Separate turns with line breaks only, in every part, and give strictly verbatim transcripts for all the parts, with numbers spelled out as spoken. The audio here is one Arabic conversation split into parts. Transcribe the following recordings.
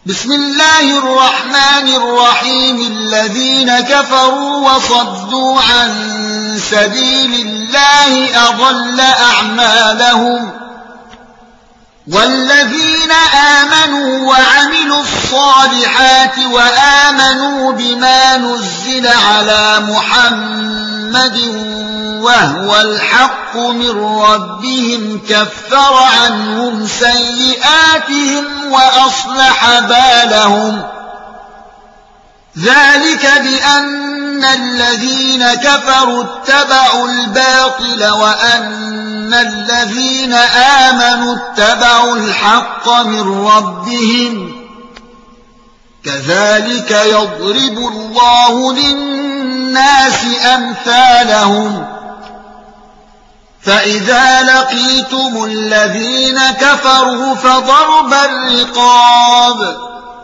بسم الله الرحمن الرحيم الذين كفروا وصدوا عن سبيل الله أضل أعمالهم والذين آمنوا وعملوا الصالحات وآمنوا بما نزل على محمد وهو الحق من ربهم كفر عنهم سيئاتهم وأصلح بالهم ذلك بأن الذين كفروا اتبعوا الباطل وأن الذين آمنوا اتبعوا الحق من ربهم كذلك يضرب الله للناس أمثالهم فإذا لقيتم الذين كفروا فضرب الرقاب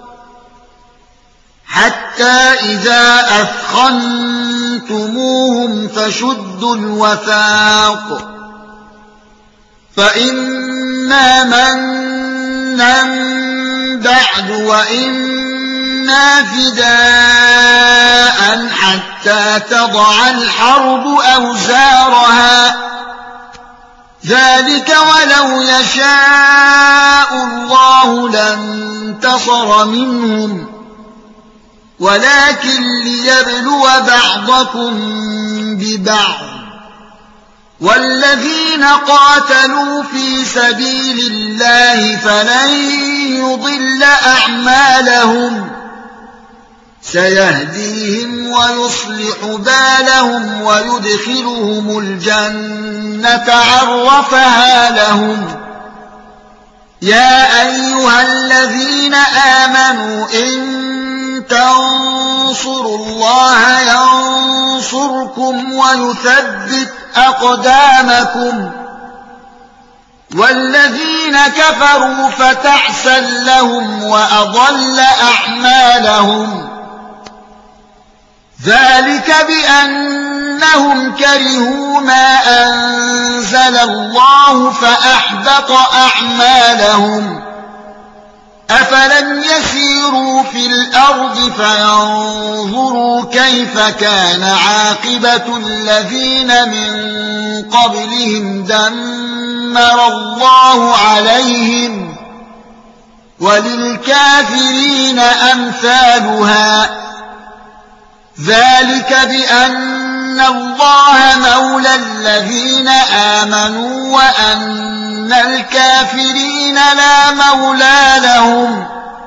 حتى إذا أثخنتموهم فشدوا الوثاق فإما منا بعد وإما فداء حتى تضع الحرب أوزارها ذلك ولو يشاء الله لانتصر منهم ولكن ليبلو بعضكم ببعض والذين قاتلوا في سبيل الله فلن يضل أعمالهم سيهديهم ويصلح بالهم ويدخلهم الجنة عرفها لهم يا أيها الذين آمنوا إن تنصروا الله ينصركم ويثبت أقدامكم والذين كفروا فتعسا لهم وأضل أعمالهم ذلك بأنهم كرهوا ما أنزل الله فأحبط أعمالهم أفلم يسيروا في الأرض فينظروا كيف كان عاقبة الذين من قبلهم دمر الله عليهم وللكافرين أمثالها ذلك بأن الله مولى الذين آمنوا وأن الكافرين لا مولى لهم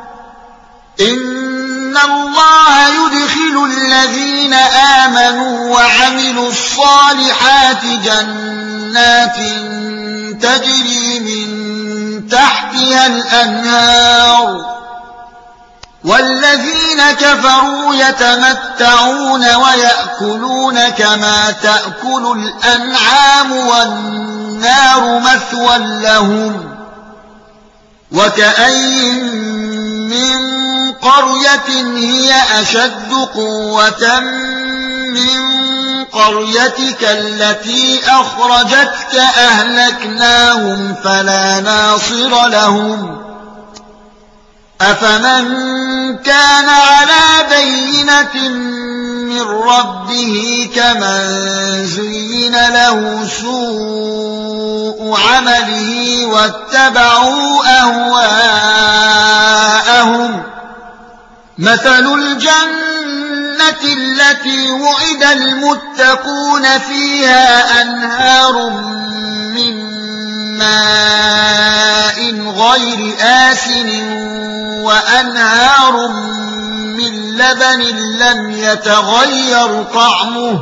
إن الله يدخل الذين آمنوا وعملوا الصالحات جنات تجري من تحتها الأنهار والذين كفروا يتمتعون ويأكلون كما تأكل الأنعام والنار مثوى لهم وكأين من قرية هي أشد قوة من قريتك التي أخرجتك أهلكناهم فلا ناصر لهم أفمن كان على بينة من ربه كمن زين له سوء عمله واتبعوا أهواءهم مثل الجنة التي وعد المتقون فيها أنهار من ماء غير آسن وأنهار من لبن لم يتغير طعمه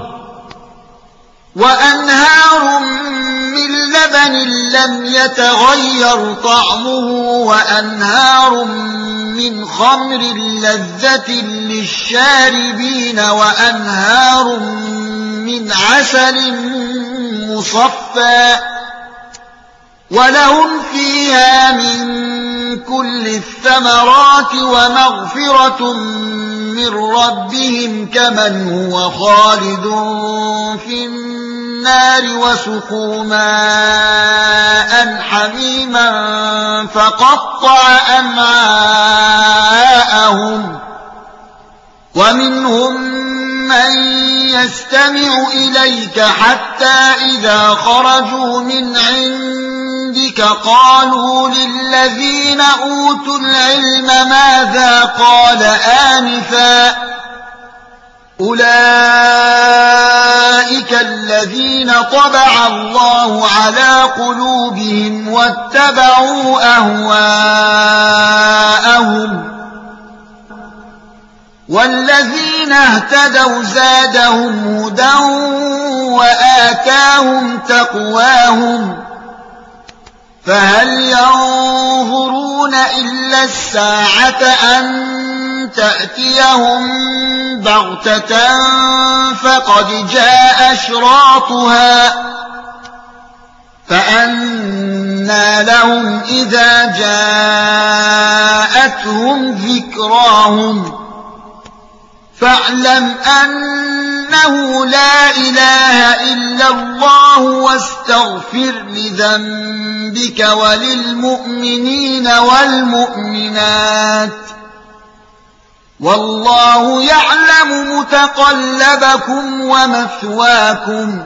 وأنهار من لبن لم يتغير طعمه وأنهار من خمر لذة للشاربين وأنهار من عسل مصفى ولهم فيها من كل الثمرات ومغفرة من ربهم كمن هو خالد في النار وسقوا ماء حميما فقطع أمعاءهم نستمع إليك حتى إذا خرجوا من عندك قالوا للذين أوتوا العلم ماذا قال آنفا أولئك الذين طبع الله على قلوبهم واتبعوا أهواءهم والذين اهتدوا زادهم هدى وآتاهم تقواهم فهل ينظرون إلا الساعة أن تأتيهم بغتة فقد جاء أشراطها فأنى لهم إذا جاءتهم ذكراهم فاعلم أنه لا إله إلا الله واستغفر لذنبك وللمؤمنين والمؤمنات والله يعلم متقلبكم ومثواكم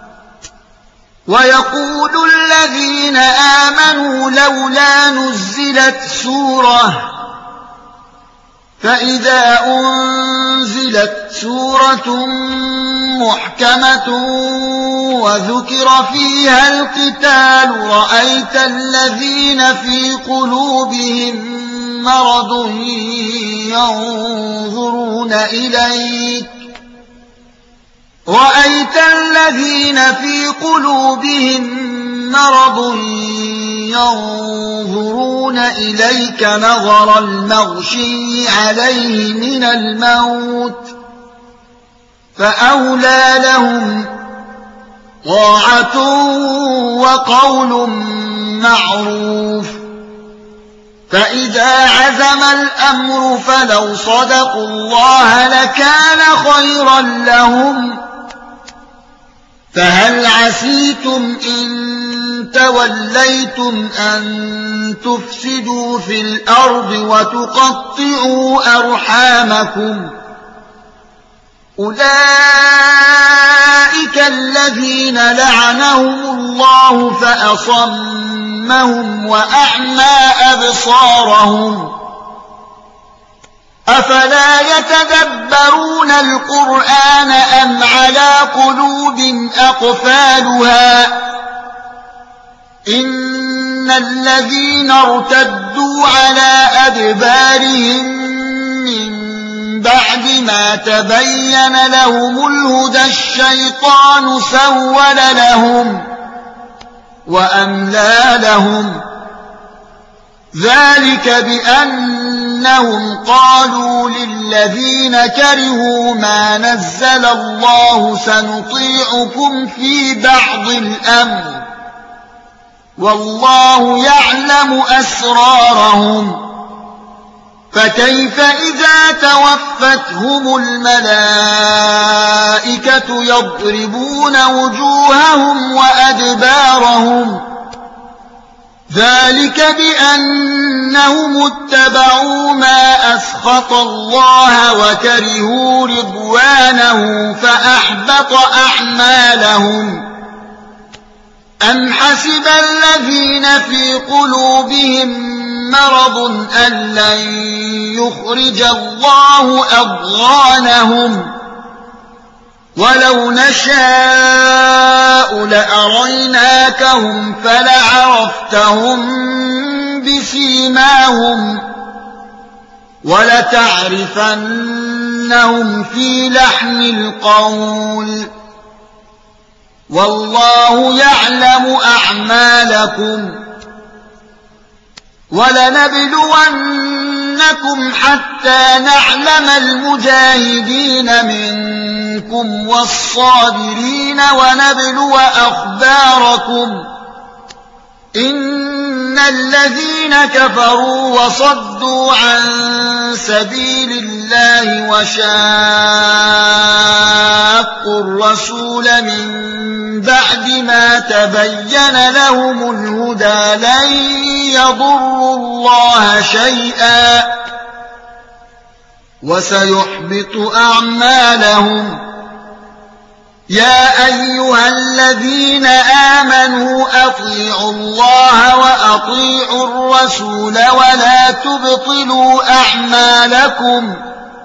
ويقول الذين آمنوا لولا نزلت سورة فإذا أنزلت سورة محكمة وذكر فيها القتال رأيت الذين في قلوبهم مرض ينظرون إليك رأيت الذين في قلوبهم مرض ينظرون إليك نظر المغشي عليه من الموت فأولى لهم طاعة وقول معروف فإذا عزم الأمر فلو صدقوا الله لكان خيرا لهم فهل عسيتم إن توليتم أن تفسدوا في الأرض وتقطعوا أرحامكم أولئك الذين لعنهم الله فأصمهم وأعمى أبصارهم أفلا يتدبرون القرآن أم على قلوب أقفالها إن الذين ارتدوا على أدبارهم من بعد ما تبين لهم الهدى الشيطان سول لهم وأملى لهم ذلك بأنهم قالوا للذين كرهوا ما نزل الله سنطيعكم في بعض الأمر والله يعلم أسرارهم فكيف إذا توفتهم الملائكة يضربون وجوههم وأدبارهم ذلك بأنهم اتبعوا ما أسخط الله وكرهوا رضوانه فأحبط أعمالهم أم حسب الذين في قلوبهم مرض أن لن يخرج الله أضغانهم ولو نشاء لأريناكهم فلعرفتهم بسيماهم ولتعرفنهم في لحن القول والله يعلم أعمالكم ولنبلونكم حتى نعلم المجاهدين منكم والصابرين ونبلو أخباركم إن الذين كفروا وصدوا عن سبيل الله وشاقوا الرسول من بعد ما تبين لهم الهدى لن يضروا الله شيئا وسيحبط أعمالهم يا أيها الذين آمنوا أطيعوا الله وأطيعوا الرسول ولا تبطلوا أعمالكم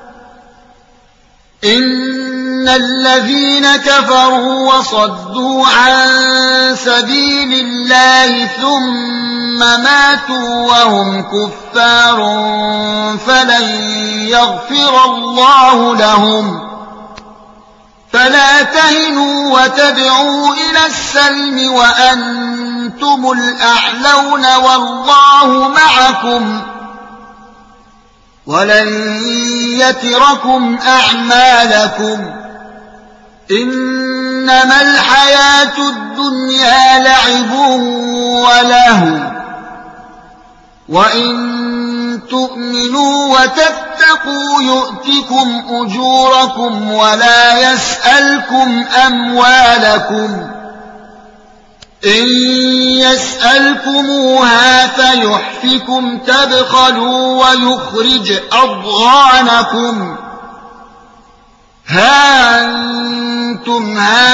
إن الذين كفروا وصدوا عن سبيل الله ثم ماتوا وهم كفار فلن يغفر الله لهم فلا تهنوا وتدعوا إلى السلم وأنتم الأعلون والله معكم ولن يتركم أعمالكم إنما الحياة الدنيا لعب ولهو وإن تؤمنوا وتتقوا يؤتكم أجوركم ولا يسألكم أموالكم إن يسألكموها فيحفكم تبخلوا ويخرج أضغانكم ها أنتم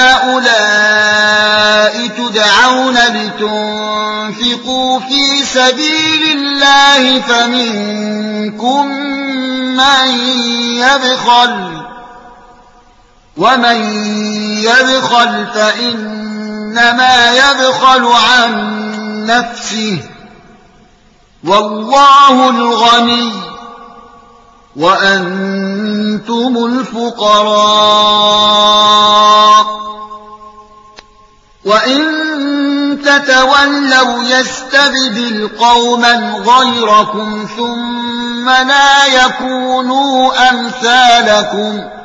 هؤلاء تدعون لتنفقوا في سبيل الله فمنكم من يبخل ومن يبخل فإنما يبخل عن نفسه والله الغني وأنتم الفقراء وإن تتولوا يستبدل قوما غيركم ثم لا يكونوا أمثالكم